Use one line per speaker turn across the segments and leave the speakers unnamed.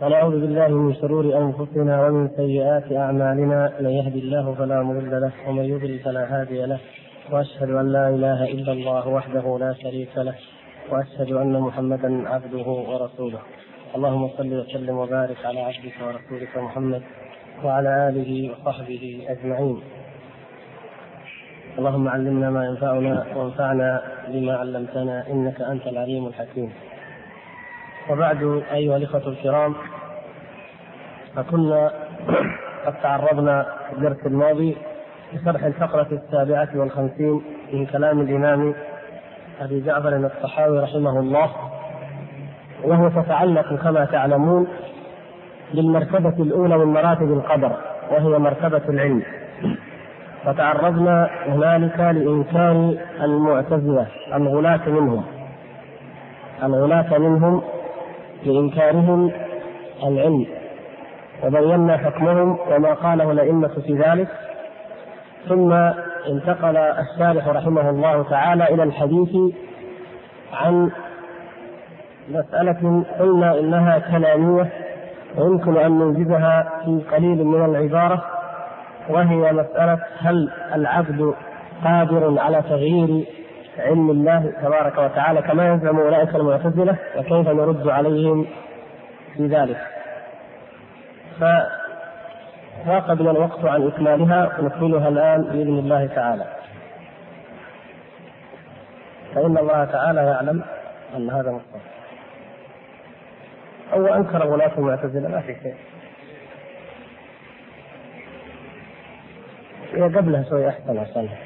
ونعوذ بالله من شرور أنفسنا ومن سيئات أعمالنا، من يهدي الله فلا مضل له ومن يضلل فلا هادي له، وأشهد أن لا إله إلا الله وحده لا شريك له، وأشهد أن محمدا عبده ورسوله. اللهم صل وسلم وبارك على عبدك ورسولك محمد وعلى آله وصحبه أجمعين. اللهم علمنا ما ينفعنا وانفعنا بما علمتنا إنك أنت العليم الحكيم. وبعد أيها الإخوة الكرام، فكنا قد تعرضنا في الدرس الماضي لشرح الفقرة 57 من كلام الإمام أبي جعفر الطحاوي رحمه الله، وهو تتعلق كما تعلمون بالمرتبة الأولى من مراتب القدر، وهي مرتبة العلم. وتعرضنا هنالك لإنكار المعتزلة الغلاة منهم لإنكارهم العلم، وبينا حكمهم وما قاله الأئمة في ذلك. ثم انتقل الشارح رحمه الله تعالى إلى الحديث عن مسألة قلنا إنها كلامية ويمكن أن نوجدها في قليل من العبارة، وهي مسألة هل العبد قادر على تغيير علم الله تبارك وتعالى كما يزعم أولئك المعتزلة، وكيف نرد عليهم في ذلك. فضاق بنا الوقت عن إكمالها، ونكملها الآن بإذن الله تعالى، فإن الله تعالى يعلم أن هذا مصطلح. أو أنكر غلاة المعتزلة ما في شيء، هي قبلها شوي أحسن عشانها.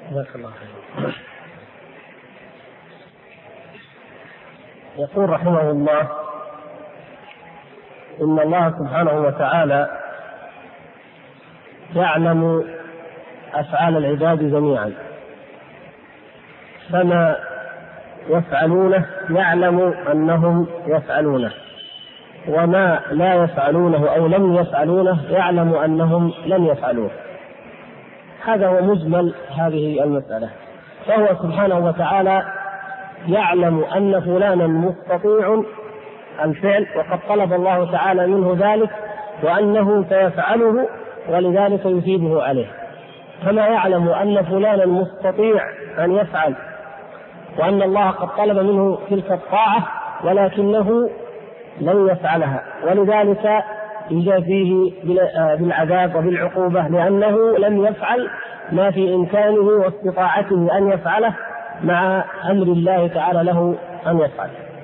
جزاك الله خير. يقول رحمه الله: إن الله سبحانه وتعالى يعلم أفعال العباد جميعا، فما يفعلونه يعلم أنهم يفعلونه، وما لا يفعلونه أو لم يفعلونه يعلم أنهم لم يفعلوه. هذا هو مجمل هذه المسألة. فهو سبحانه وتعالى يعلم أن فلانا مستطيع الفعل، وقد طلب الله تعالى منه ذلك، وأنه سيفعله ولذلك يثيبه عليه. كما يعلم أن فلانا مستطيع أن يفعل، وأن الله قد طلب منه تلك الطاعة ولكنه لن يفعلها، ولذلك يجازيه بالعذاب وبالعقوبة، لأنه لم يفعل ما في إمكانه واستطاعته أن يفعله مع أمر الله تعالى له أن يفعل.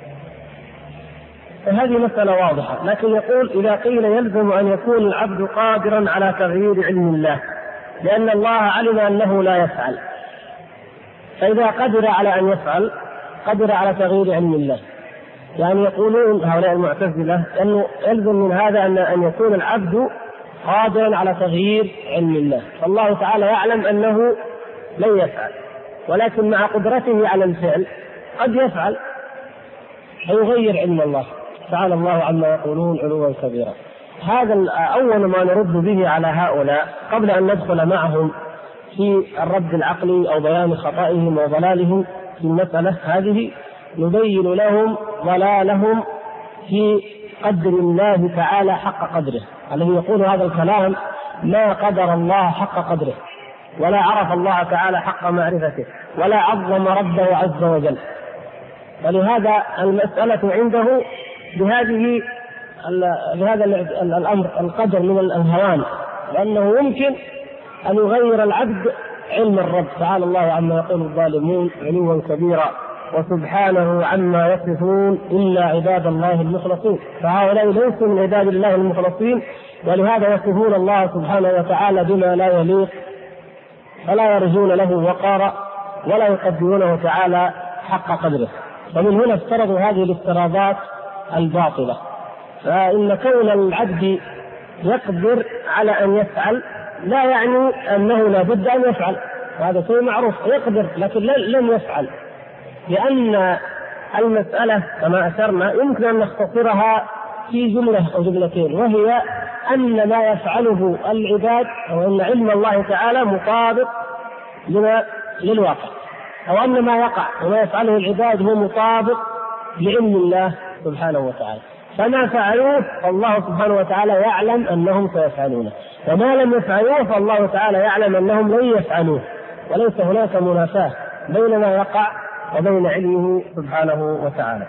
فهذه مسألة واضحة. لكن يقول: إذا قيل يلزم أن يكون العبد قادرا على تغيير علم الله، لأن الله علم أنه لا يفعل، فإذا قدر على أن يفعل قدر على تغيير علم الله. يعني يقولون هؤلاء المعتزلة أنه يلزم من هذا أن يكون العبد قادرا على تغيير علم الله، فالله تعالى يعلم أنه لن يفعل، ولكن مع قدرته على الفعل قد يفعل فيغير علم الله. تعالى الله عما يقولون علوا كبيرا. هذا أول ما نرد به على هؤلاء قبل أن ندخل معهم في الرد العقلي أو بيان خطئهم وضلالهم في المسألة هذه. نبين لهم ضلالهم في قدر الله تعالى حق قدره. الذي يقول هذا الكلام ما قدر الله حق قدره، ولا عرف الله تعالى حق معرفته، ولا عظم ربه عز وجل. ولهذا المسألة عنده بهذا الأمر القدر من الهوان، لأنه يمكن أن يغير العبد علم الرب. تعالى الله عما يقول الظالمون علوا كبيرا، وسبحانه عما يصفون إلا عباد الله المخلصين. فهؤلاء ليسوا من عباد الله المخلصين، ولهذا يصفون الله سبحانه وتعالى بما لا يليق، فلا يرجون له وقارا ولا يقدرونه تعالى حق قدره. ومن هنا افترضوا هذه الافتراضات الباطلة. فإن كون العبد يقدر على أن يفعل لا يعني أنه لا بد أن يفعل، وهذا شيء معروف، يقدر لكن لن يفعل، لأن المسألة كما أشرنا يمكن أن نختصرها في جملة أو جملتين، وهي أن ما يفعله العباد أو أن علم الله تعالى مطابق للواقع، أو أن ما يقع وما يفعله العباد هو مطابق لعلم الله سبحانه وتعالى. فما فعلوه فالله سبحانه وتعالى يعلم أنهم سيفعلونه، وما لم يفعلوه فالله تعالى يعلم أنهم لن يفعلوه، وليس هناك منافاة بين ما يقع وبين علمه سبحانه وتعالى.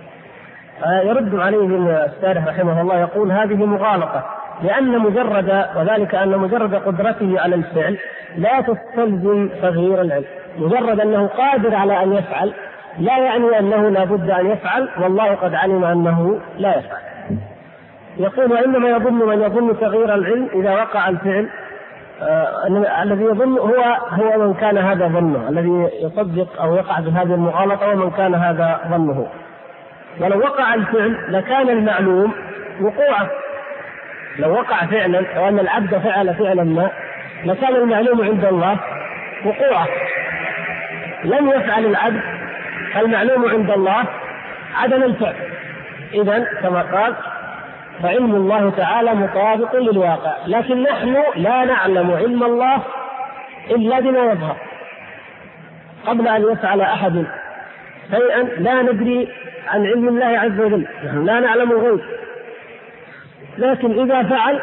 يرد عليهم الشارح رحمه الله يقول: هذه مغالطة، لأن وذلك أن مجرد قدرته على الفعل لا تستلزم تغيير العلم. مجرد أنه قادر على أن يفعل لا يعني أنه لا بد أن يفعل، والله قد علم أنه لا يفعل. يقول: وإنما يظن من يظن تغيير العلم إذا وقع الفعل، الذي يظن هو من كان هذا ظنه، الذي يصدق أو يقع بهذه المغالطة ومن كان هذا ظنه. ولو وقع الفعل لكان المعلوم وقوعه. لو وقع فعلا أو أن العبد فعل فعلا ما لكان المعلوم عند الله وقوعه. لم يفعل العبد، المعلوم عند الله عدم الفعل. إذن كما قال: فعلم الله تعالى مطابق للواقع. لكن نحن لا نعلم علم الله إلا بما يظهر. قبل أن يفعل أحد شيئا لا ندري عن علم الله عز وجل، نحن لا نعلم الغيب. لكن إذا فعل،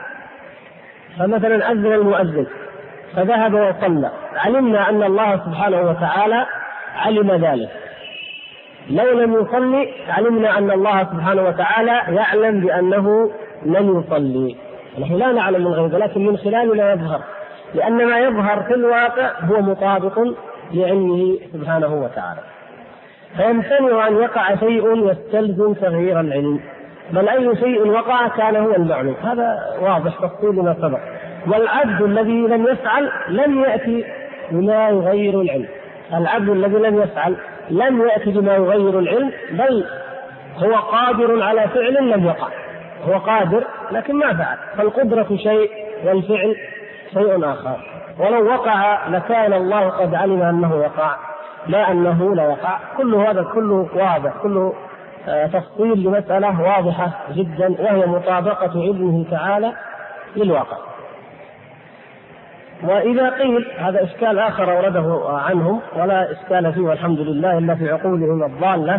فمثلا أذن المؤذن فذهب وصلى، علمنا أن الله سبحانه وتعالى علم ذلك. لو لم يصلي علمنا أن الله سبحانه وتعالى يعلم بأنه لن يصلي. نحن لا نعلم الغيب، لكن من خلاله لا يظهر، لأن ما يظهر في الواقع هو مطابق لعلمه سبحانه وتعالى. فيمتنع أن يقع شيء يستلزم تغيير العلم، بل أي شيء وقع كان هو المعلوم. هذا واضح تفصيل ما سبق. والعبد الذي لم يفعل لم يأتي بما يغير العلم. العبد الذي لم يفعل لم يأتي بما يغير العلم، بل هو قادر على فعل لم يقع. هو قادر لكن ما فعل، فالقدرة شيء والفعل شيء آخر. ولو وقع لكان الله قد علم أنه يقع، لا أنه لا يقع. كل هذا كله واضح، كله تفصيل لمسألة واضحة جدا، وهي مطابقة علمه تعالى للواقع. وإذا قيل هذا إشكال آخر أورده عنهم ولا إشكال فيه والحمد لله إلا في عقولهم الضالة،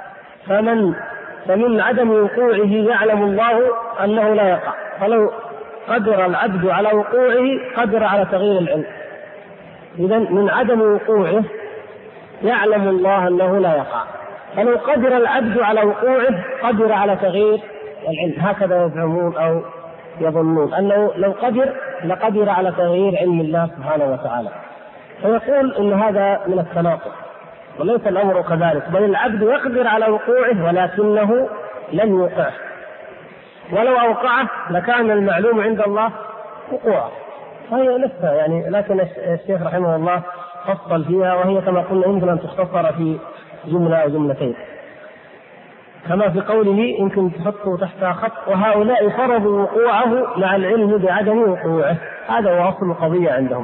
فمن عدم وقوعه يعلم الله أنه لا يقع، فلو قدر العبد على وقوعه قدر على تغيير العلم. إذن من عدم وقوعه يعلم الله أنه لا يقع، فلو قدر العبد على وقوعه قدر على تغيير العلم. هكذا يزعمون أو يظنون أنه لو قدر لقدر على تغيير علم الله سبحانه وتعالى. فيقول إن هذا من التناقض، وليس الأمر كذلك، بل العبد يقدر على وقوعه ولكنه لم يوقعه، ولو أوقعه لكان المعلوم عند الله وقوعه. فهي نفسها يعني، لكن الشيخ رحمه الله فصل فيها، وهي كما قلنا يمكن أن تختصر في جملة أو جملتين، كما في قوله يمكن تحطه تحت خط: وهؤلاء فرضوا وقوعه مع العلم بعدم وقوعه. هذا هو أصل القضية عندهم.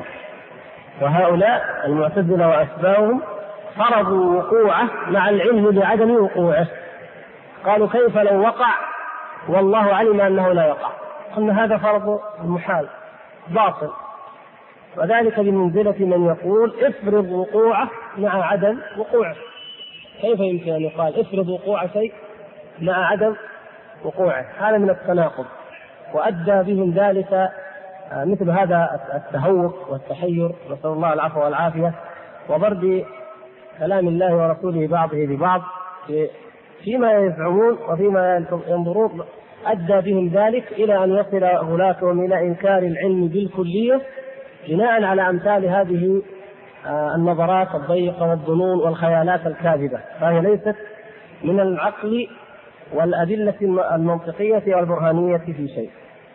وهؤلاء المعتزلة وأشباههم فرضوا وقوعه مع العلم بعدم وقوعه. قالوا كيف لو وقع والله علم أنه لا يقع؟ قلنا هذا فرض محال باطل، وذلك بمنزلة من يقول افرض وقوعه مع عدم وقوعه. كيف يمكن أن يقال افرض وقوع شيء مع عدم وقوعه؟ هذا من التناقض، وأدى بهم ذلك مثل هذا التهوك والتحير، نسأل الله العفو والعافية، وبرد كلام الله ورسوله بعضه ببعض فيما يزعمون وفيما ينظرون. أدى بهم ذلك إلى أن يصل غلاتهم إلى إنكار العلم بالكلية بناء على أمثال هذه النظرات الضيقة والظنون والخيالات الكاذبة، فهي ليست من العقل والأدلة المنطقية والبرهانية في شيء.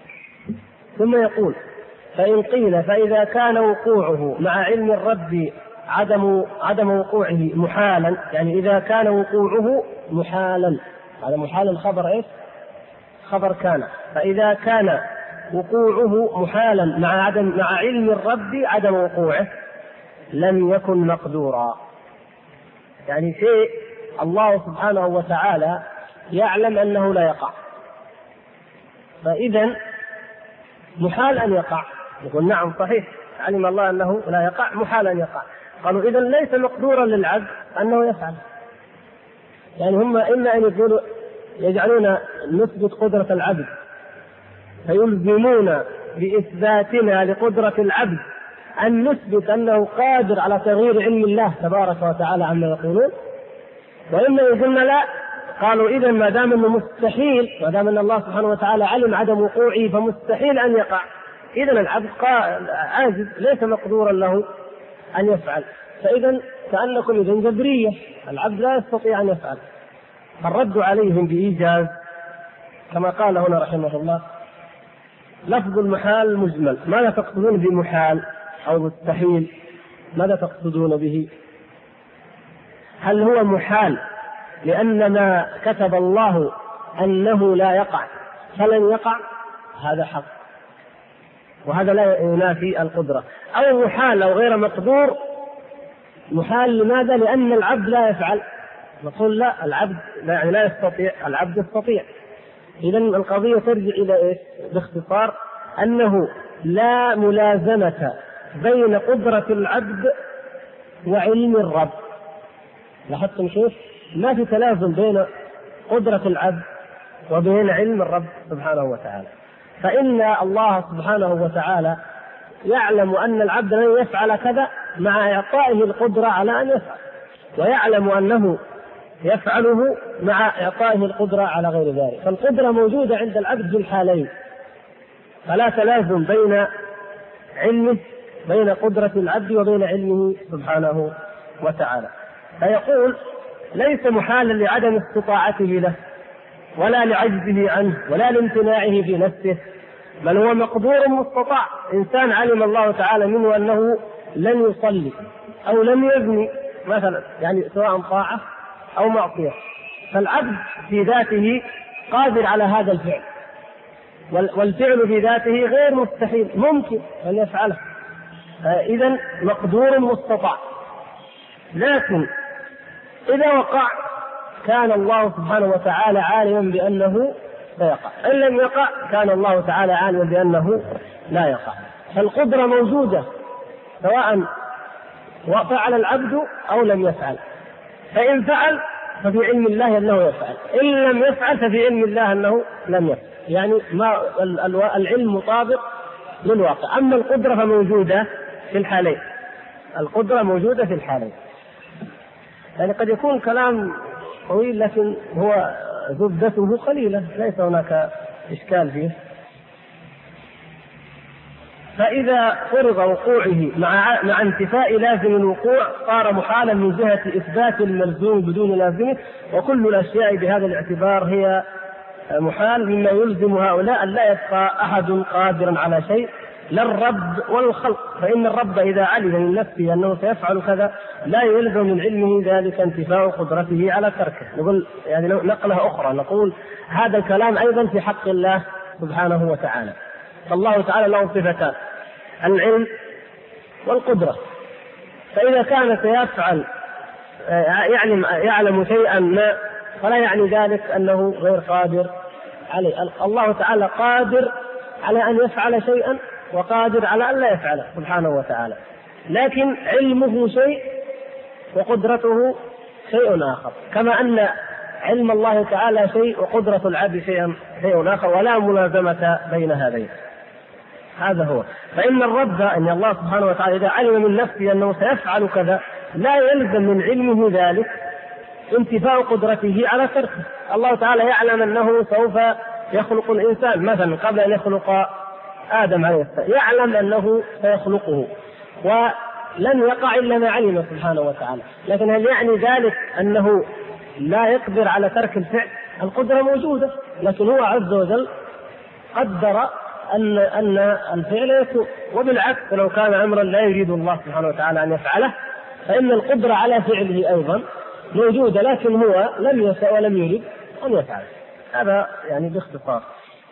ثم يقول: فإن قيل فإذا كان وقوعه مع علم الرب عدم وقوعه محالا، يعني إذا كان وقوعه محالا، هذا محال الخبر إيش؟ خبر كان. فإذا كان وقوعه محالا مع علم الرب عدم وقوعه لم يكن مقدورا. يعني شيء الله سبحانه وتعالى يعلم أنه لا يقع، فإذا محال أن يقع. يقول نعم صحيح، علم الله أنه لا يقع، محال أن يقع. قالوا إذا ليس مقدورا للعبد أنه يفعل. يعني هم إما أن يقولوا يجعلون نثبت قدرة العبد فيلزمون بإثباتنا لقدرة العبد أن نثبت أنه قادر على تغيير علم الله تبارك وتعالى عما يقولون، وإما يقولون لا، قالوا إذا ما دام أنه مستحيل، ما دام أن الله سبحانه وتعالى علم عدم وقوعه فمستحيل أن يقع، إذا العبد عاجز ليس مقدورا له أن يفعل. فإذا كأنكم إذن جبرية، العبد لا يستطيع أن يفعل. فالرد عليهم بإيجاز كما قال هنا رحمه الله: لفظ المحال مجمل، ماذا تقصدون بمحال أو مستحيل؟ ماذا تقصدون به؟ هل هو محال لأن ما كتب الله أنه لا يقع فلن يقع؟ هذا حق، وهذا لا ينافي القدرة. أو محال أو غير مقدور. محال لماذا؟ لأن العبد لا يفعل. نقول لا، العبد لا يستطيع، العبد يستطيع. إذن القضية ترجع إلى إيش؟ باختصار أنه لا ملازمة بين قدرة العبد وعلم الرب. لاحظتم كيف؟ ما في تلازم بين قدرة العبد وبين علم الرب سبحانه وتعالى. فإن الله سبحانه وتعالى يعلم أن العبد لن يفعل كذا مع إعطائه القدرة على أن يفعل، ويعلم أنه يفعله مع إعطائه القدرة على غير ذلك. فالقدرة موجودة عند العبد في الحالين، فلا تلازم بين علمه، بين قدرة العبد وبين علمه سبحانه وتعالى. فيقول ليس محالا لعدم استطاعته له ولا لعجزه عنه ولا لامتناعه في نفسه، بل هو مقدور مستطاع. إنسان علم الله تعالى منه أنه لن يصلي أو لم يزني مثلا، يعني سواء طاعة أو معصية، فالعبد في ذاته قادر على هذا الفعل، والفعل في ذاته غير مستحيل، ممكن أن يفعله، إذن مقدور مستطاع. لكن إذا وقع كان الله سبحانه وتعالى عالما بأنه سيقع، إن لم يقع كان الله تعالى عالما بأنه لا يقع. فالقدرة موجودة سواء فعل العبد أو لم يفعل، فإن فعل ففي علم الله أنه يفعل، إن لم يفعل ففي علم الله أنه لم يفعل، يعني ما العلم مطابق للواقع. أما القدرة فموجودة في الحالين، القدرة موجودة في الحالين. يعني قد يكون كلام طويل لكن هو زبدته قليلة، ليس هناك إشكال فيه. فإذا فرض وقوعه مع انتفاء لازم الوقوع صار محالا من جهة إثبات الملزوم بدون لازمه، وكل الأشياء بهذا الاعتبار هي محال، مما يلزم هؤلاء أن لا يبقى أحد قادرا على شيء، لا الرب ولا الخلق، فإن الرب إذا علم من نفسه أنه سيفعل كذا لا يلزم من علمه ذلك انتفاء قدرته على تركه. نقول يعني نقلة أخرى، نقول هذا الكلام أيضا في حق الله سبحانه وتعالى. فالله تعالى له صفتان، العلم والقدرة، فإذا كان سيفعل يعلم شيئا ما فلا يعني ذلك أنه غير قادر عليه. الله تعالى قادر على أن يفعل شيئا وقادر على أن لا يفعله سبحانه وتعالى، لكن علمه شيء وقدرته شيء آخر، كما أن علم الله تعالى شيء وقدرة العبد شيء آخر، ولا ملازمة بين هذين. هذا هو. فإن الرب أن الله سبحانه وتعالى إذا علم من نفسه أنه سيفعل كذا لا يلزم من علمه ذلك انتفاء قدرته على تركه. الله تعالى يعلم أنه سوف يخلق الإنسان مثلا قبل أن يخلق آدم عليه السلام، يعلم أنه سيخلقه ولن يقع إلا ما علم سبحانه وتعالى، لكن هل يعني ذلك أنه لا يقدر على ترك الفعل؟ القدرة موجودة، لكن هو عز وجل قدر أن الفعل يكون، وبالعكس لو كان أمرا لا يريد الله سبحانه وتعالى أن يفعله فإن القدرة على فعله أيضا موجودة، لكن هو لم يشاء ولم يريد أن يفعله. هذا يعني باختصار.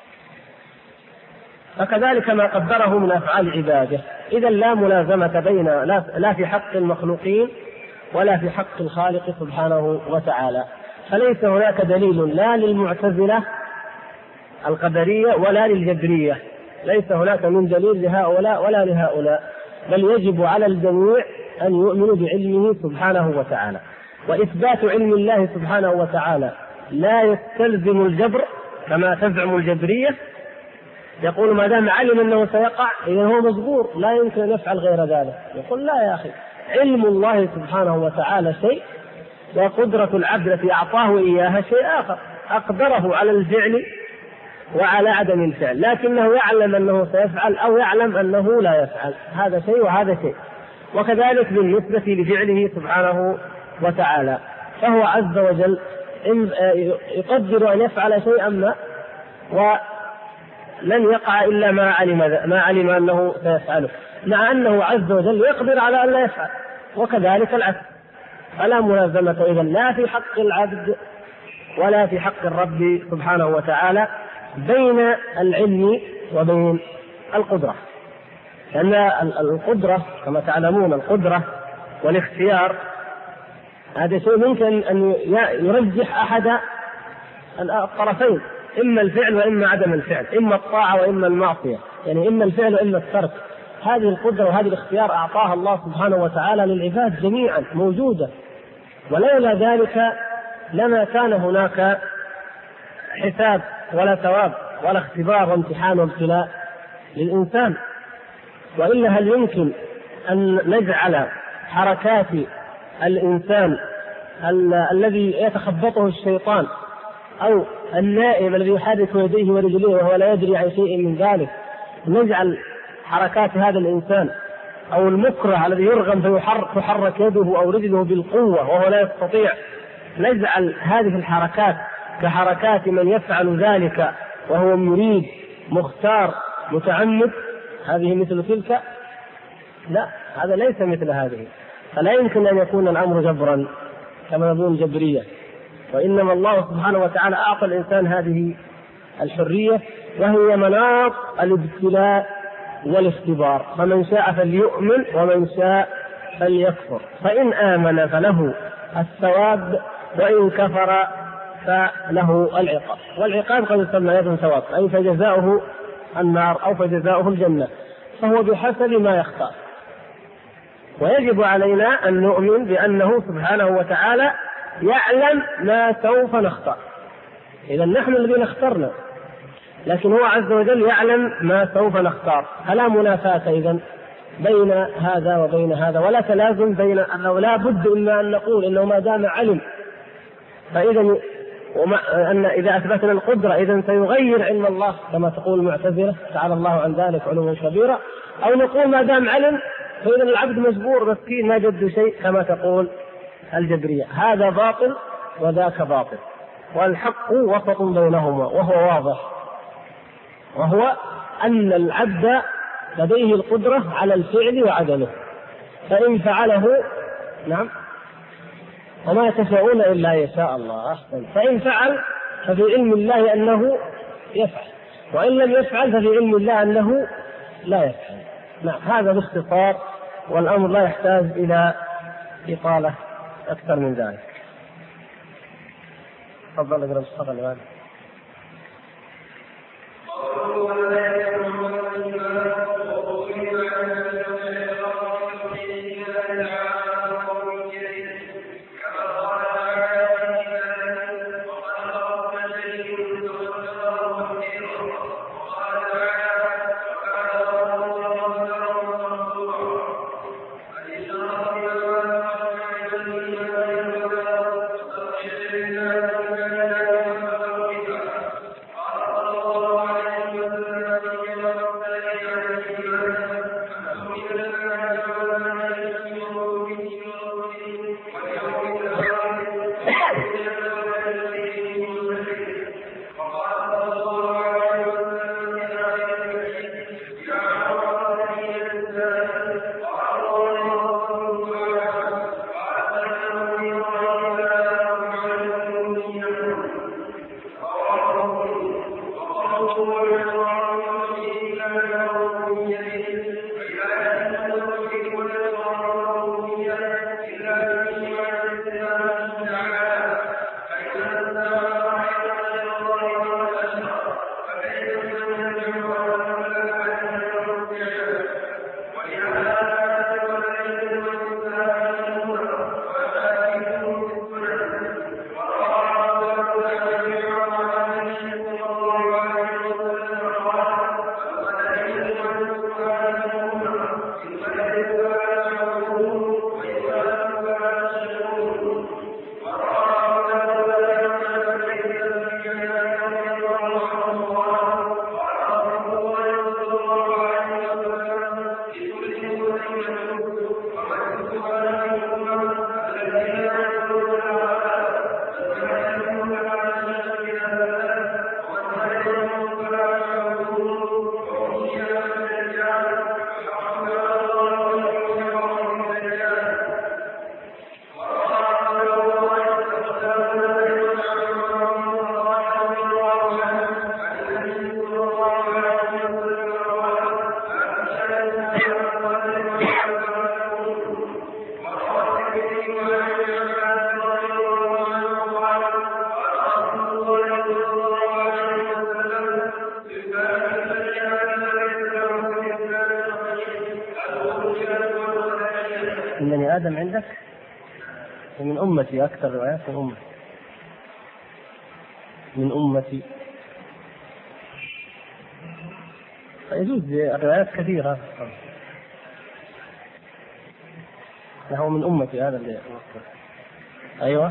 فكذلك ما قدره من أفعال عباده، إذا لا ملازمة بين لا في حق المخلوقين ولا في حق الخالق سبحانه وتعالى. فليس هناك دليل لا للمعتزلة القدرية ولا للجبرية، ليس هناك من دليل لهؤلاء ولا لهؤلاء، بل يجب على الجميع أن يؤمنوا بعلمه سبحانه وتعالى. وإثبات علم الله سبحانه وتعالى لا يستلزم الجبر كما تزعم الجبرية، يقول ما دام علم أنه سيقع إذا هو مجبور لا يمكن أن يفعل غير ذلك. يقول لا يا أخي، علم الله سبحانه وتعالى شيء وقدرة العبد التي أعطاه إياها شيء آخر، أقدره على الفعل وعلى عدم الفعل، لكنه يعلم أنه سيفعل أو يعلم أنه لا يفعل، هذا شيء وهذا شيء. وكذلك بالنسبة لفعله سبحانه وتعالى، فهو عز وجل يقدر أن يفعل شيئا ما ولن يقع إلا ما علم أنه سيفعله، مع أنه عز وجل يقدر على أن لا يفعل، وكذلك العكس. فلا ملازمة إذن لا في حق العبد ولا في حق الرب سبحانه وتعالى بين العلم وبين القدرة، لأن القدرة كما تعلمون القدرة والاختيار هذا شيء ممكن أن يرجح أحد الطرفين، إما الفعل وإما عدم الفعل، إما الطاعة وإما المعصية، يعني إما الفعل وإما الترك. هذه القدرة وهذه الاختيار أعطاها الله سبحانه وتعالى للعباد جميعا موجودة، ولولا ذلك لما كان هناك حساب ولا ثواب ولا اختبار وامتحان وابتلاء للإنسان. وإلا هل يمكن أن نجعل حركات الإنسان الذي يتخبطه الشيطان أو النائم الذي يحرك يديه ورجليه وهو لا يدري عن شيء من ذلك، نجعل حركات هذا الإنسان أو المكره الذي يرغم فتحرك يده أو رجله بالقوة وهو لا يستطيع، نجعل هذه الحركات كحركات من يفعل ذلك وهو مريد مختار متعمد، هذه مثل تلك؟ لا، هذا ليس مثل هذه، فلا يمكن أن يكون الأمر جبرا كما يقول جبرية، وإنما الله سبحانه وتعالى أعطى الإنسان هذه الحرية، وهي مناط الابتلاء والاختبار، فمن شاء فليؤمن ومن شاء فليكفر، فإن آمن فله الثواب وإن كفر فله العقاب، والعقاب قد يسمى أيضا ثواب، أي فجزاؤه النار أو فجزاؤه الجنة، فهو بحسب ما يختار. ويجب علينا أن نؤمن بأنه سبحانه وتعالى يعلم ما سوف نختار، إذا نحن الذين اخترنا، لكن هو عز وجل يعلم ما سوف نختار، فلا منافاة إذن بين هذا وبين هذا، ولا تلازم بين أنه لا بد إلا أن نقول إنه ما دام علم فإذا أن إذا أثبتنا القدرة إذن سيغير علم الله كما تقول المعتزلة تعالى الله عن ذلك علوا كبيرا، أو نقول ما دام علم فإذا العبد مجبور مسكين ما جد شيء كما تقول الجبرية. هذا باطل وذاك باطل، والحق وسط بينهما وهو واضح، وهو أن العبد لديه القدرة على الفعل وعدمه، فإن فعله نعم وما تشاءون إلا يشاء الله أحسن، فإن فعل ففي علم الله أنه يفعل، وإن لم يفعل ففي علم الله أنه لا يفعل. نعم هذا باختصار، والأمر لا يحتاج إلى إطالة أكثر من ذلك. تفضل اقرأ الصفحة الآن. إنني آدم عندك ومن أمتي، أكثر روايات من أمتي فيجوز الروايات كثيرة. له من أمتي هذا اللي أيوة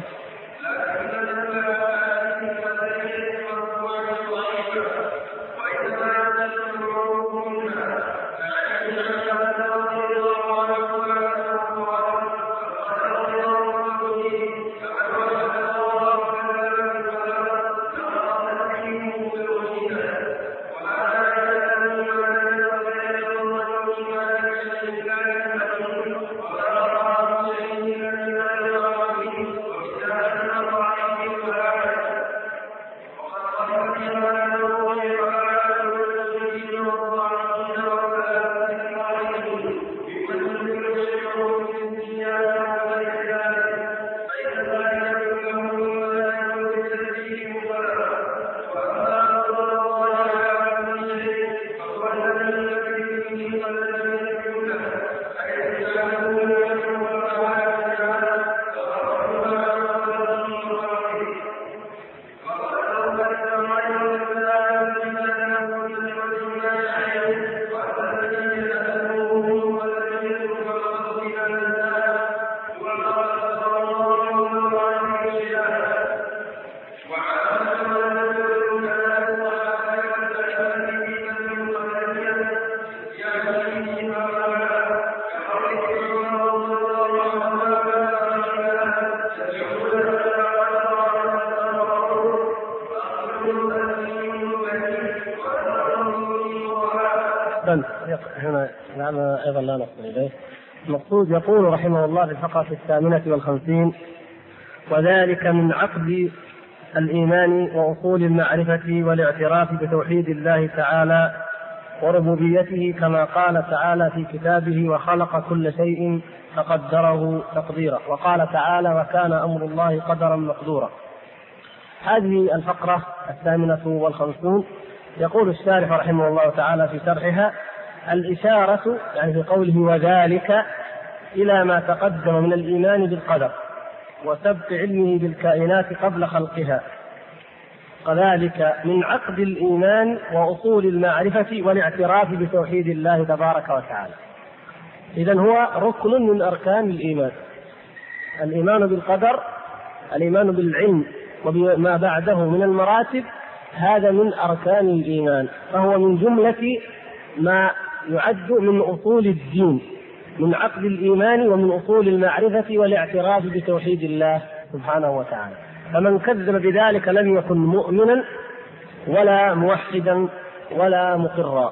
هنا أيضا لا نصل إليه. المقصود يقول رحمه الله في الفقرة 58: وذلك من عقد الإيمان وأصول المعرفة والاعتراف بتوحيد الله تعالى وربوبيته، كما قال تعالى في كتابه: وخلق كل شيء فقدره تقديرا، وقال تعالى: وكان أمر الله قدرا مقدورا. هذه الفقرة 58 يقول الشارح رحمه الله تعالى في شرحها: الإشارة يعني في قوله وذلك إلى ما تقدم من الإيمان بالقدر وسبق علمه بالكائنات قبل خلقها، كذلك من عقد الإيمان وأصول المعرفة والاعتراف بتوحيد الله تبارك وتعالى. إذن هو ركن من أركان الإيمان، الإيمان بالقدر، الإيمان بالعلم وبما بعده من المراتب، هذا من أركان الإيمان، فهو من جملة ما يعد من أصول الدين، من عقد الإيمان ومن أصول المعرفة والاعتراف بتوحيد الله سبحانه وتعالى. فمن كذب بذلك لم يكن مؤمنا ولا موحدا ولا مقرا.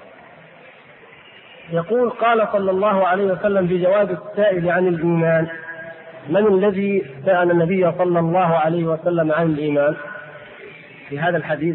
يقول: قال صلى الله عليه وسلم في جواب السائل عن الإيمان: من الذي سأل النبي صلى الله عليه وسلم عن الإيمان؟ في هذا الحديث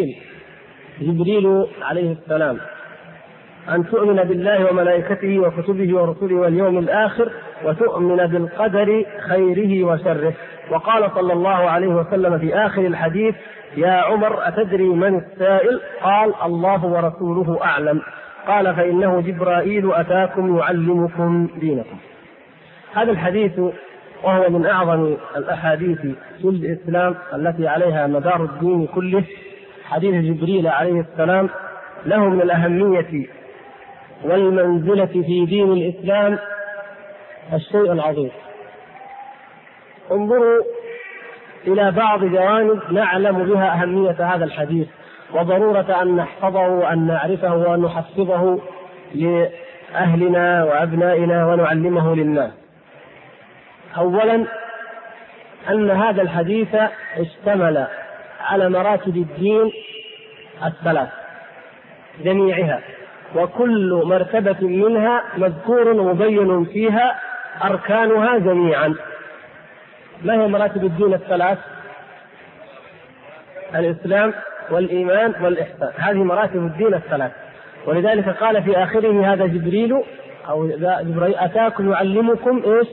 جبريل عليه السلام، أن تؤمن بالله وملائكته وكتبه ورسله واليوم الآخر وتؤمن بالقدر خيره وشره. وقال صلى الله عليه وسلم في آخر الحديث: يا عمر أتدري من السائل؟ قال: الله ورسوله أعلم. قال: فإنه جبرائيل أتاكم يعلمكم دينكم. هذا الحديث وهو من أعظم الأحاديث في الإسلام التي عليها مدار الدين كله، حديث جبريل عليه السلام، له من الأهمية والمنزلة في دين الإسلام الشيء العظيم. انظروا إلى بعض جوانب نعلم بها أهمية هذا الحديث وضرورة أن نحفظه وأن نعرفه وأن نحفظه لأهلنا وأبنائنا ونعلمه للناس. أولا أن هذا الحديث اشتمل على مراتب الدين الثلاث جميعها، وكل مرتبة منها مذكور ومبين فيها أركانها جميعا. ما هي مراتب الدين الثلاث؟ الإسلام والإيمان والإحسان، هذه مراتب الدين الثلاث. ولذلك قال في آخره: هذا جبريل أتاكم يعلمكم إيش؟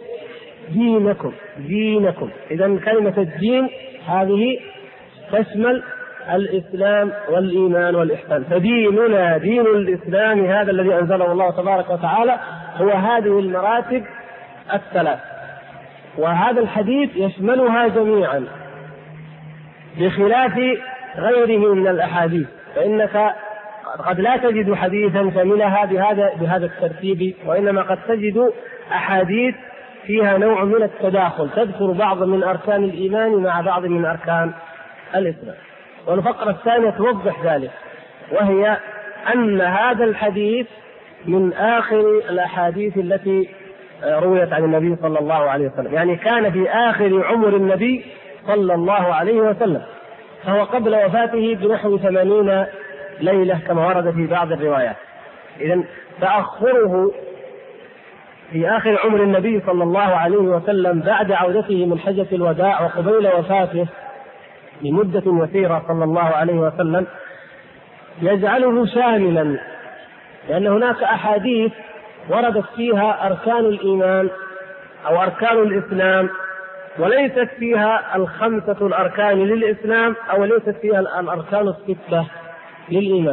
دينكم. إذن كلمة الدين هذه تشمل الإسلام والإيمان والإحسان. فديننا دين الإسلام هذا الذي أنزله الله تبارك وتعالى هو هذه المراتب الثلاث، وهذا الحديث يشملها جميعا بخلاف غيره من الأحاديث. فإنك قد لا تجد حديثا شملها بهذا الترتيب، وإنما قد تجد أحاديث فيها نوع من التداخل، تذكر بعض من أركان الإيمان مع بعض من أركان الإسلام. والفقرة الثانية توضح ذلك، وهي أن هذا الحديث من آخر الأحاديث التي رويت عن النبي صلى الله عليه وسلم، يعني كان في آخر عمر النبي صلى الله عليه وسلم، فهو قبل وفاته بنحو 80 ليلة كما ورد في بعض الروايات. إذن تأخره في آخر عمر النبي صلى الله عليه وسلم بعد عودته من حجة الوداع وقبيل وفاته لمدة يسيرة صلى الله عليه وسلم يجعله شاملا، لأن هناك أحاديث وردت فيها أركان الإيمان أو أركان الإسلام، وليست فيها الخمسة الأركان للإسلام أو ليست فيها الأركان الستة للإيمان،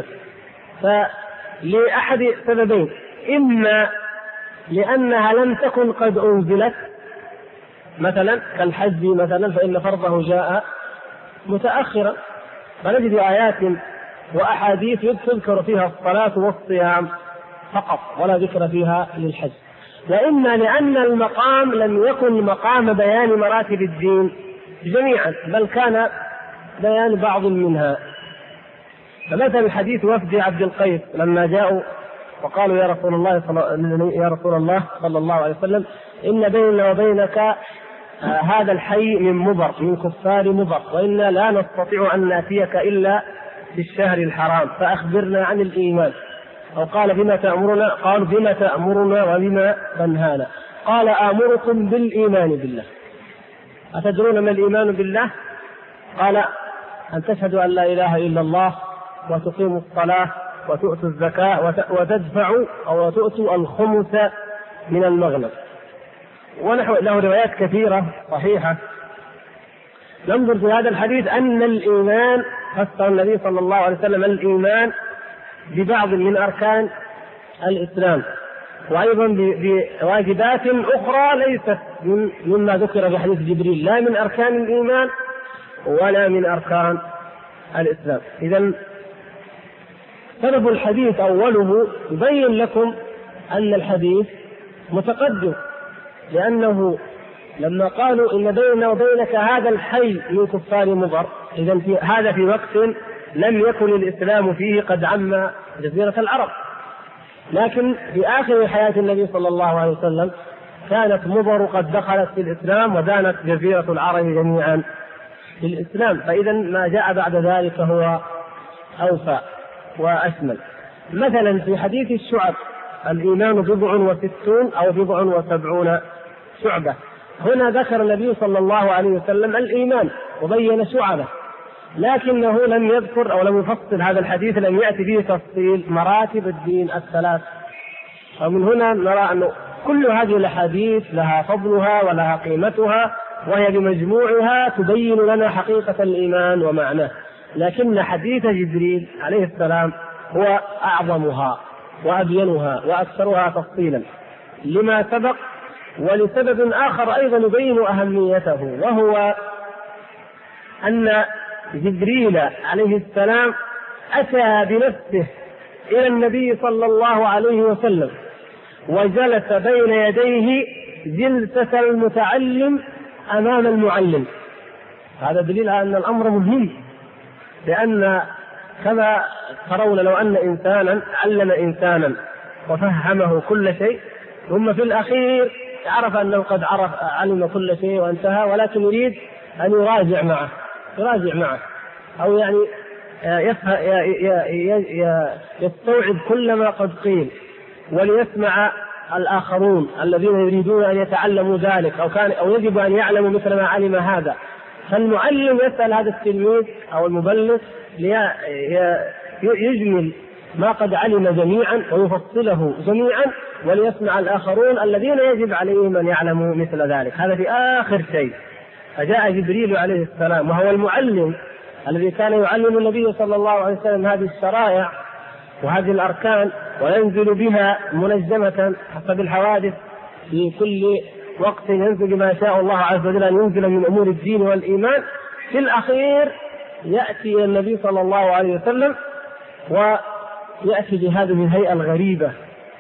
فلأحد سببين: إما لأنها لم تكن قد أنزلت، مثلا كالحج مثلا فإن فرضه جاء متأخرا، فنجد آيات وأحاديث تذكر فيها الصلاة والصيام فقط ولا ذكر فيها للحج. وإما لأن المقام لم يكن مقام بيان مراتب الدين جميعا، بل كان بيان بعض منها. فمثل حديث وفد عبد القيس لما جاءوا وقالوا: يا رسول الله صلى الله عليه وسلم، إن بيننا وبينك هذا الحي من مضر، من كفار مضر، وإنا لا نستطيع أن نأتيك إلا في الشهر الحرام، فأخبرنا عن الإيمان. أو قال بما تأمرنا؟ قالوا بما تأمرنا وبما تنهانا؟ قال آمركم بالإيمان بالله. أتدرون ما الإيمان بالله؟ قال أن تشهدوا أن لا إله إلا الله وتقيموا الصلاة وتؤتوا الزكاة وتدفعوا أو تؤتوا الخمس من المغنم. ونحو له روايات كثيرة صحيحة. ننظر في هذا الحديث أن الإيمان فسر النبي صلى الله عليه وسلم الإيمان ببعض من أركان الإسلام، وأيضا بواجبات أخرى ليست مما ذكر في حديث جبريل، لا من أركان الإيمان ولا من أركان الإسلام. إذن سبب الحديث أوله يبين لكم أن الحديث متقدم، لأنه لما قالوا إن بيننا وبينك هذا الحي من كفار مضر، إذن هذا في وقت لم يكن الإسلام فيه قد عم جزيرة العرب، لكن في آخر حياة النبي صلى الله عليه وسلم كانت مضر قد دخلت في الإسلام ودانت جزيرة العرب جميعا في الإسلام، فإذا ما جاء بعد ذلك هو أوفى وأشمل. مثلا في حديث الشعب الإيمان 67 أو 77 شعبة، هنا ذكر النبي صلى الله عليه وسلم الإيمان وبين شعبه، لكنه لم يذكر أو لم يفصل هذا الحديث، لم يأتي به تفصيل مراتب الدين الثلاث. ومن هنا نرى أن كل هذه الأحاديث لها فضلها ولها قيمتها، وهي بمجموعها تبين لنا حقيقة الإيمان ومعناه، لكن حديث جبريل عليه السلام هو أعظمها وأبينها وأكثرها تفصيلا لما سبق، ولسبب آخر أيضا يبين أهميته، وهو أن جبريل عليه السلام أتى بنفسه إلى النبي صلى الله عليه وسلم وجلس بين يديه جلسة المتعلم أمام المعلم. هذا دليل على أن الأمر مهم، لأن كما ترون لو أن إنسانا علم إنسانا وفهمه كل شيء ثم في الأخير عرف أنه قد علم كل شيء وانتهى، ولكن يريد أن يراجع معه أو يعني يستوعب كل ما قد قيل وليسمع الآخرون الذين يريدون أن يتعلموا ذلك أو يجب أن يعلموا مثل ما علم هذا. فالمعلم يسأل هذا التلميذ أو المبلغ ليجمل ما قد علم جميعا ويفصله جميعا، وليسمع الآخرون الذين يجب عليهم أن يعلموا مثل ذلك. هذا في آخر شيء. فجاء جبريل عليه السلام وهو المعلم الذي كان يعلم النبي صلى الله عليه وسلم هذه الشرائع وهذه الأركان، وينزل بها منجمة حسب الحوادث في كل وقت، ينزل ما شاء الله عز وجل أن ينزل من أمور الدين والإيمان. في الأخير يأتي إلى النبي صلى الله عليه وسلم ويأتي بهذه الهيئة الغريبة.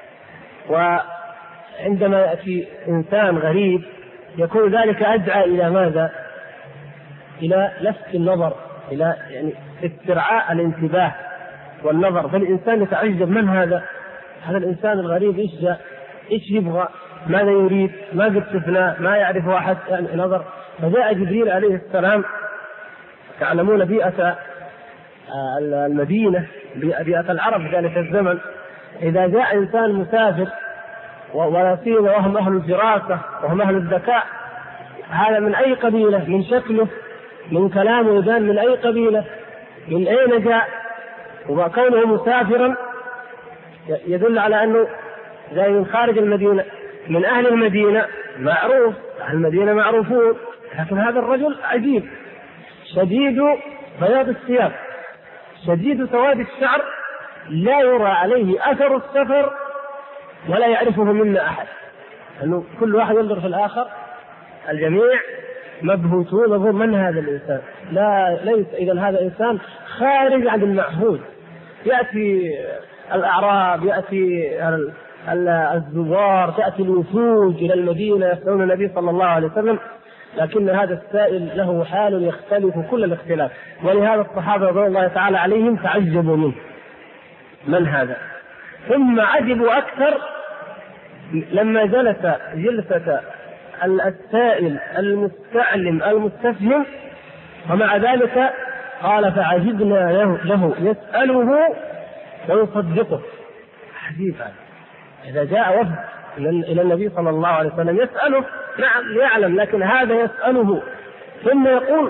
وعندما يأتي إنسان غريب يكون ذلك أدعى إلى ماذا؟ إلى لفت النظر، إلى يعني استرعاء الانتباه والنظر. فالإنسان يتعجب من هذا الإنسان الغريب، إيش جاء، إيش يبغى، ماذا يريد، ما قد شفناه، ما يعرف أحد يعني نظر. فجاء جبريل عليه السلام. تعلمون بيئة المدينة، بيئة العرب في ذلك الزمن، إذا جاء إنسان مسافر ولا سيما وهم أهل الدراسة وهم أهل الذكاء، هذا من أي قبيلة، من شكله، من كلامه يبان من أي قبيلة، من أين جاء، وكونه مسافرا يدل على أنه جاي من خارج المدينة، من أهل المدينة معروف، أهل المدينة معروفون. لكن هذا الرجل عجيب، شديد بياض الثياب، شديد سواد الشعر، لا يرى عليه أثر السفر ولا يعرفه منا أحد، أنه كل واحد ينظر في الآخر، الجميع مبهوتون من هذا الإنسان. ليس إذن هذا إنسان خارج عن المعهود. يأتي الأعراب، يأتي الزوار، تأتي الوفود إلى المدينة يسألون النبي صلى الله عليه وسلم، لكن هذا السائل له حال يختلف كل الاختلاف. ولهذا الصحابة رضي الله تعالى عليهم تعجبوا منه، من هذا؟ ثم عجبوا أكثر لما جلس جلسة السائل المستعلم المستفهم، ومع ذلك قال فعجبنا له يسأله ويصدقه. عجيب هذا. إذا جاء وفد إلى النبي صلى الله عليه وسلم يسأله، نعم يعلم، لكن هذا يسأله ثم يقول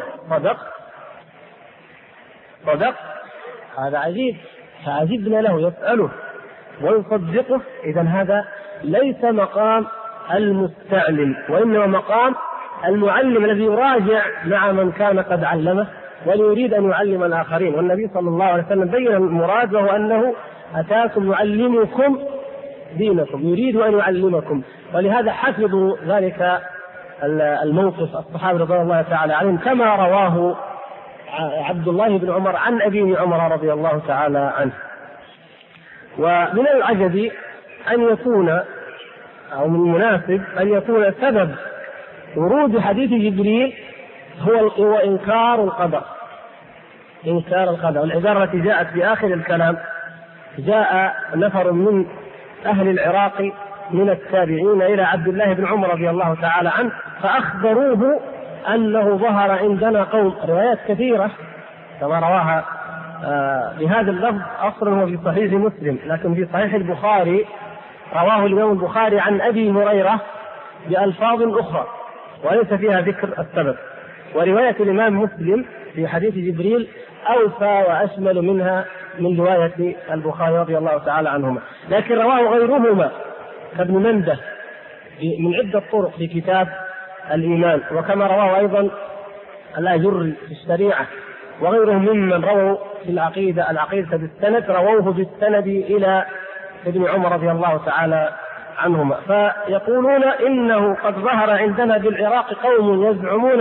صدق، هذا عجيب. فعجبنا له، يسأله ويصدقه. إذن هذا ليس مقام المستعلم، وإنما مقام المعلم الذي يراجع مع من كان قد علمه ويريد أن يعلم الآخرين. والنبي صلى الله عليه وسلم بين المراد، وهو أنه أتاكم يعلمكم دينكم، يريد أن يعلمكم. ولهذا حفظوا ذلك الموقف الصحابة رضي الله تعالى عنهم، كما رواه عبد الله بن عمر عن أبيه عمر رضي الله تعالى عنه. ومن العجب أن يكون، أو من المناسب أن يكون سبب ورود حديث جبريل هو إنكار القدر. والعبارة التي جاءت في آخر الكلام: جاء نفر من أهل العراق من التابعين إلى عبد الله بن عمر رضي الله تعالى عنه فأخبروه أنه ظهر عندنا قوم. روايات كثيرة كما رواها بهذا اللفظ، أصلا هو في صحيح مسلم، لكن في صحيح البخاري رواه الإمام البخاري عن أبي هريرة بألفاظ أخرى وليس فيها ذكر السبب. ورواية الإمام مسلم في حديث جبريل أوفى وأشمل منها من رواية البخاري رضي الله تعالى عنهما، لكن رواه غيرهما كابن منده من عدة طرق في كتاب الإيمان، وكما رواه أيضا الأجر في الشريعة وغيرهم ممن رووا في العقيدة بالسند، رووه بالسند إلى ابن عمر رضي الله تعالى عنهما. فيقولون إنه قد ظهر عندنا بالعراق قوم يزعمون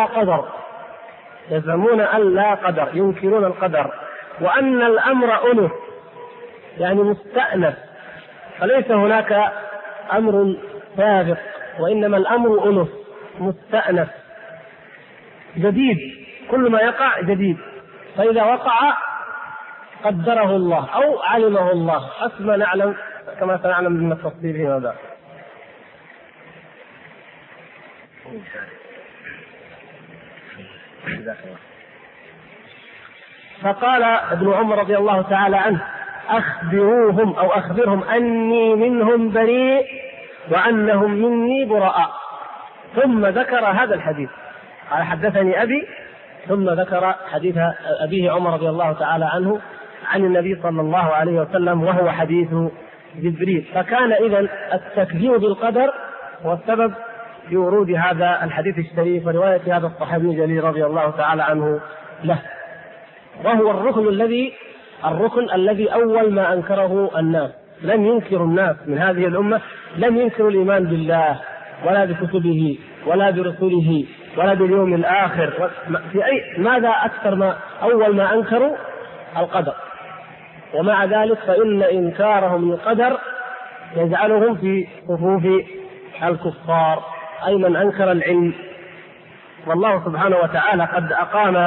أن لا قدر، ينكرون القدر، وأن الأمر أنف، يعني مستأنف، فليس هناك أمر سابق، وإنما الأمر أنف مستأنف جديد، كل ما يقع جديد، فإذا وقع قدره الله أو علمه الله حسب ما نعلم، كما سنعلم من التفصيل في هذا. فقال ابن عمر رضي الله تعالى عنه: أخبرهم أني منهم بريء وأنهم مني براء. ثم ذكر هذا الحديث، قال: حدثني أبي، ثم ذكر حديث أبيه عمر رضي الله تعالى عنه عن النبي صلى الله عليه وسلم، وهو حديث جبريل. فكان إذن التكذيب بالقدر هو السبب في ورود هذا الحديث الشريف ورواية هذا الصحابي الجليل رضي الله تعالى عنه له، وهو الركن الذي أول ما أنكره الناس. لم ينكر الناس من هذه الأمة، لم ينكروا الإيمان بالله ولا بكتبه ولا برسله ولا باليوم الآخر. ماذا أكثر ما أول ما أنكروا؟ القدر. ومع ذلك فإن إنكارهم للقدر يجعلهم في صفوف الكفار، أي من أنكر العلم. والله سبحانه وتعالى قد أقام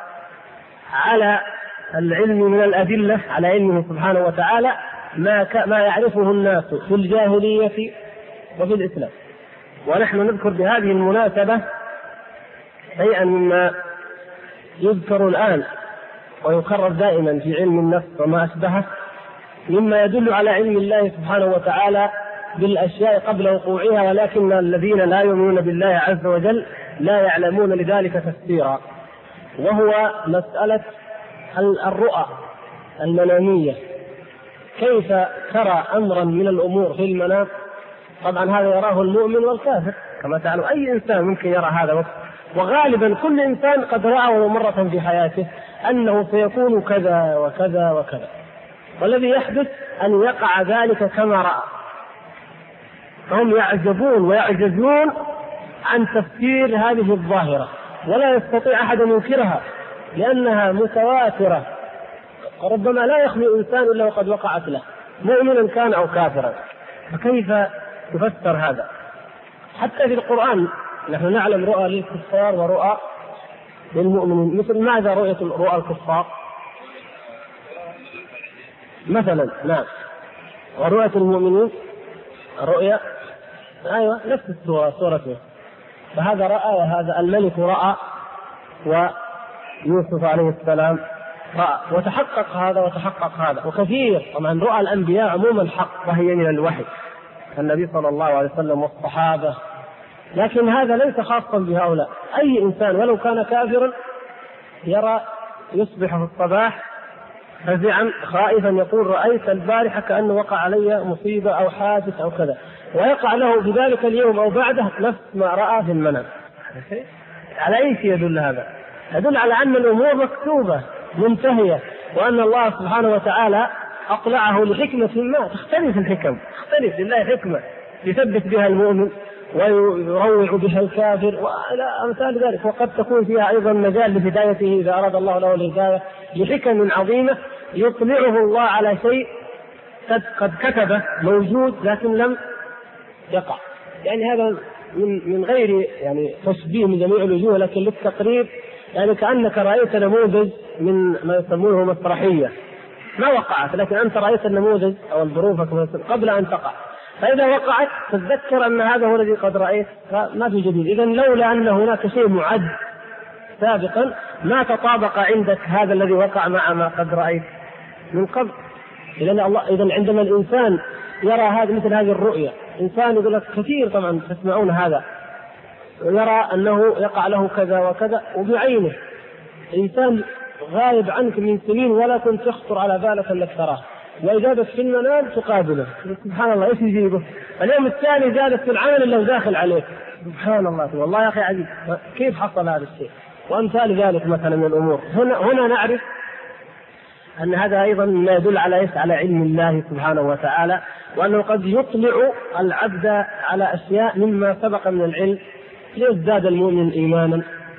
على العلم من الأدلة، على علمه سبحانه وتعالى ما يعرفه الناس في الجاهلية وفي الإسلام. ونحن نذكر بهذه المناسبة شيئا مما يذكر الآن ويكرر دائما في علم النفس وما أشبهه، مما يدل على علم الله سبحانه وتعالى بالأشياء قبل وقوعها، ولكن الذين لا يؤمنون بالله عز وجل لا يعلمون لذلك تفسيرا، وهو مسألة الرؤى المنامية. كيف ترى أمرا من الأمور في المنام؟ طبعا هذا يراه المؤمن والكافر كما تعلم، أي إنسان ممكن يرى هذا، وغالبا كل إنسان قد رأى مرة في حياته أنه سيكون كذا وكذا وكذا، والذي يحدث أن يقع ذلك كما رأى، فهم يعجبون ويعجزون عن تفسير هذه الظاهرة، ولا يستطيع أحد أن ينكرها لأنها متواترة، ربما لا يخلو إنسان إلا وقد وقعت له، مؤمنا كان أو كافرا. فكيف تفسر هذا؟ حتى في القرآن نحن نعلم رؤى للكفار ورؤى للمؤمنين. مثل ماذا رؤى الكفار مثلا؟ نعم. ورؤية المؤمنين رؤيا أيوة نفس سورته. فهذا رأى وهذا الملك رأى، ويوسف عليه السلام وتحقق هذا وتحقق هذا. وكثير طبعا رؤى الأنبياء عموما حق وهي من الوحي، النبي صلى الله عليه وسلم والصحابة، لكن هذا ليس خاصا بهؤلاء. أي إنسان ولو كان كافرا يرى يصبح في الصباح فزعا خائفا يقول رأيت البارحة كأنه وقع علي مصيبة أو حادث أو كذا، ويقع له في ذلك اليوم أو بعده نفس ما رأى في المنام. على أي شيء يدل هذا؟ يدل على أن الأمور مكتوبة منتهية، وأن الله سبحانه وتعالى أقلعه لحكمة ما. تختلف الحكم، تختلف لله حكمة يثبت بها المؤمن ويروع بها الكافر وإلى أمثال ذلك، وقد تكون فيها أيضا مجال لهدايته إذا أراد الله له الهداية لحكم عظيمة يطلعه الله على شيء قد كتبه موجود لكن لم يقع. يعني هذا من غير يعني تشبيه من جميع الوجوه، لكن للتقريب، يعني كأنك رأيت نموذج من ما يسمونه مسرحية ما وقعت، لكن أنت رأيت النموذج أو الظروف قبل أن تقع، فإذا وقعت تتذكر أن هذا هو الذي قد رأيت، فما في جديد. إذن لولا أن هناك شيء معد سابقا ما تطابق عندك هذا الذي وقع مع ما قد رأيت من قبل. إذن عندما الإنسان يرى هذا مثل هذه الرؤية، إنسان يقول لك كثير طبعا تسمعون هذا، ويرى أنه يقع له كذا وكذا وبعينه، إنسان غائب عنك من سنين ولا كنت تخطر على بالك أنك تراه، وإذا بك في المنام تقابله، سبحان الله إيش يجيبه؟ اليوم الثاني زادت في العمل اللي داخل عليك، سبحان الله، والله يا أخي عجيب كيف حصل هذا الشيء؟ وأمثال ذلك مثلا من الأمور. هنا نعرف أن هذا أيضا ما يدل على علم الله سبحانه وتعالى، وأنه قد يطلع العبد على أشياء مما سبق من العلم ليزداد المؤمن إيمانا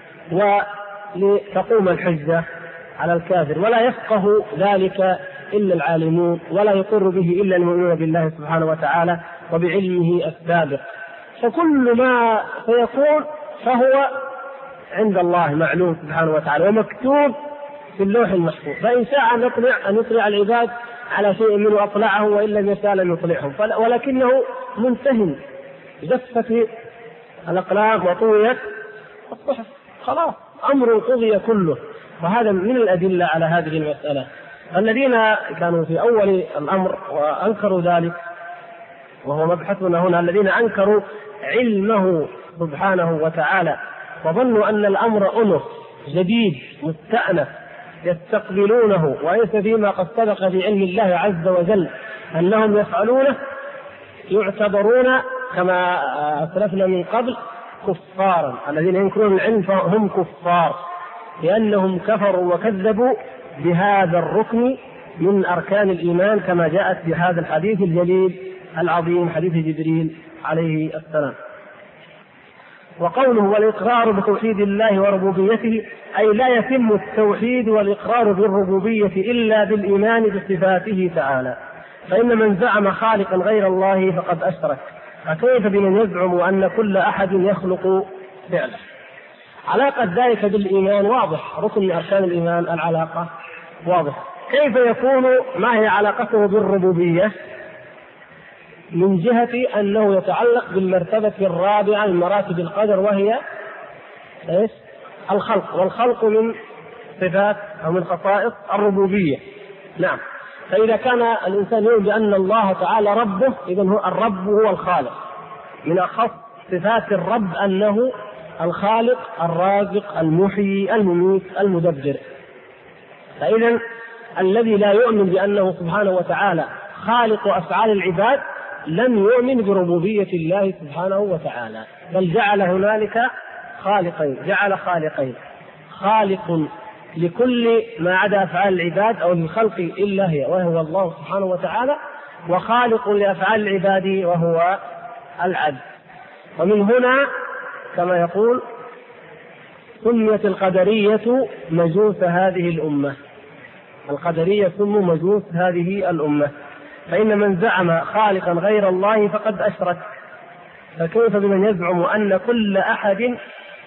ولتقوم الحجة على الكافر، ولا يفقه ذلك إلا العالمون، ولا يقر به إلا المؤمنون بالله سبحانه وتعالى وبعلمه السابق. فكل ما سيكون فهو عند الله معلوم سبحانه وتعالى ومكتوب في اللوح المحفوظ، فإن شاء أن يطلع العباد على شيء منه أطلعه، وإن لم يشاء لم يطلعهم، ولكنه منتهٍ، جفت الأقلام وطويت الصحف، خلاص أمر قضي كله. وهذا من الأدلة على هذه المسألة. الذين كانوا في أول الأمر وأنكروا ذلك، وهو مبحثنا هنا، الذين أنكروا علمه سبحانه وتعالى وظنوا أن الأمر أنف جديد مستأنف يستقبلونه وليس فيما قد سبق في علم الله عز وجل أنهم يفعلونه، يعتبرون كما أسلفنا من قبل كفارا. الذين ينكرون العلم فهم كفار لأنهم كفروا وكذبوا بهذا الركن من أركان الإيمان كما جاءت في هذا الحديث الجليل العظيم، حديث جبريل عليه السلام. وقوله والإقرار بتوحيد الله وربوبيته، أي لا يتم التوحيد والإقرار بالربوبية إلا بالإيمان بصفاته تعالى، فإن من زعم خالقا غير الله فقد أشرك، فكيف بمن يزعم أن كل أحد يخلق فعله؟ علاقة ذلك بالإيمان واضح، ركن من أركان الإيمان العلاقة واضح. كيف يكون ما هي علاقته بالربوبية؟ من جهة أنه يتعلق بالمرتبة الرابعة من مراتب القدر، وهي الخلق، والخلق من صفات أو من خصائص الربوبية. نعم، فإذا كان الإنسان يؤمن بأن الله تعالى ربه، إذن هو الرب هو الخالق. من أخص صفات الرب أنه الخالق الرازق المحيي المميت المدبر. فإذا الذي لا يؤمن بأنه سبحانه وتعالى خالق أفعال العباد لم يؤمن بربوبية الله سبحانه وتعالى، بل جعل هنالك خالقين، جعل خالقين، خالق لكل ما عدا أفعال العباد أو للخلق إلا هي وهو الله سبحانه وتعالى، وخالق لأفعال العباد وهو العبد. ومن هنا كما يقول سميت القدرية مجوس هذه الأمة، القدرية سموا مجوس هذه الأمة، فإن من زعم خالقا غير الله فقد أشرك، فكيف بمن يزعم أن كل أحد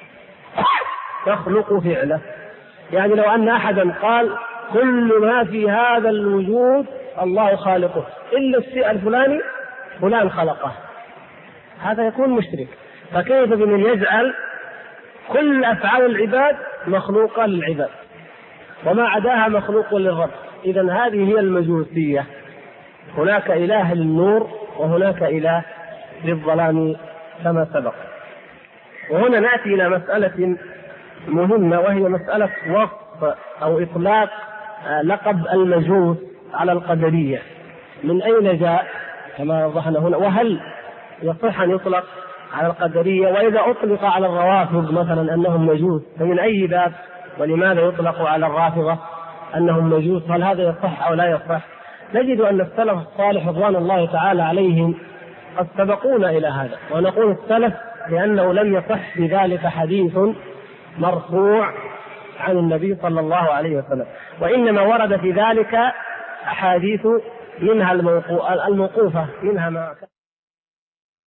يخلق فعله؟ يعني لو أن أحدا قال كل ما في هذا الوجود الله خالقه إلا الشيء الفلاني فلان خلقه، هذا يكون مشرك. فكيف بمن يجعل كل أفعال العباد مخلوقة للعباد؟ وما عداها مخلوق للرب. إذن هذه هي المجوسية، هناك إله للنور وهناك إله للظلام كما سبق. وهنا نأتي إلى مسألة مهمة، وهي مسألة وصف أو إطلاق لقب المجوس على القدرية. من أين جاء كما وضحنا هنا؟ وهل يصح أن يطلق على القدرية؟ وإذا أطلق على الروافض مثلا أنهم مجوس فمن أي باب؟ ولماذا يطلق على الرافضة أنهم مجوس؟ هل هذا يصح أو لا يصح؟ نجد أن السلف الصالح رضوان الله تعالى عليهم قد سبقونا إلى هذا. ونقول السلف لأنه لم يصح بذلك حديث مرفوع عن النبي صلى الله عليه وسلم، وإنما ورد في ذلك أحاديث منها الموقوفة، منها ما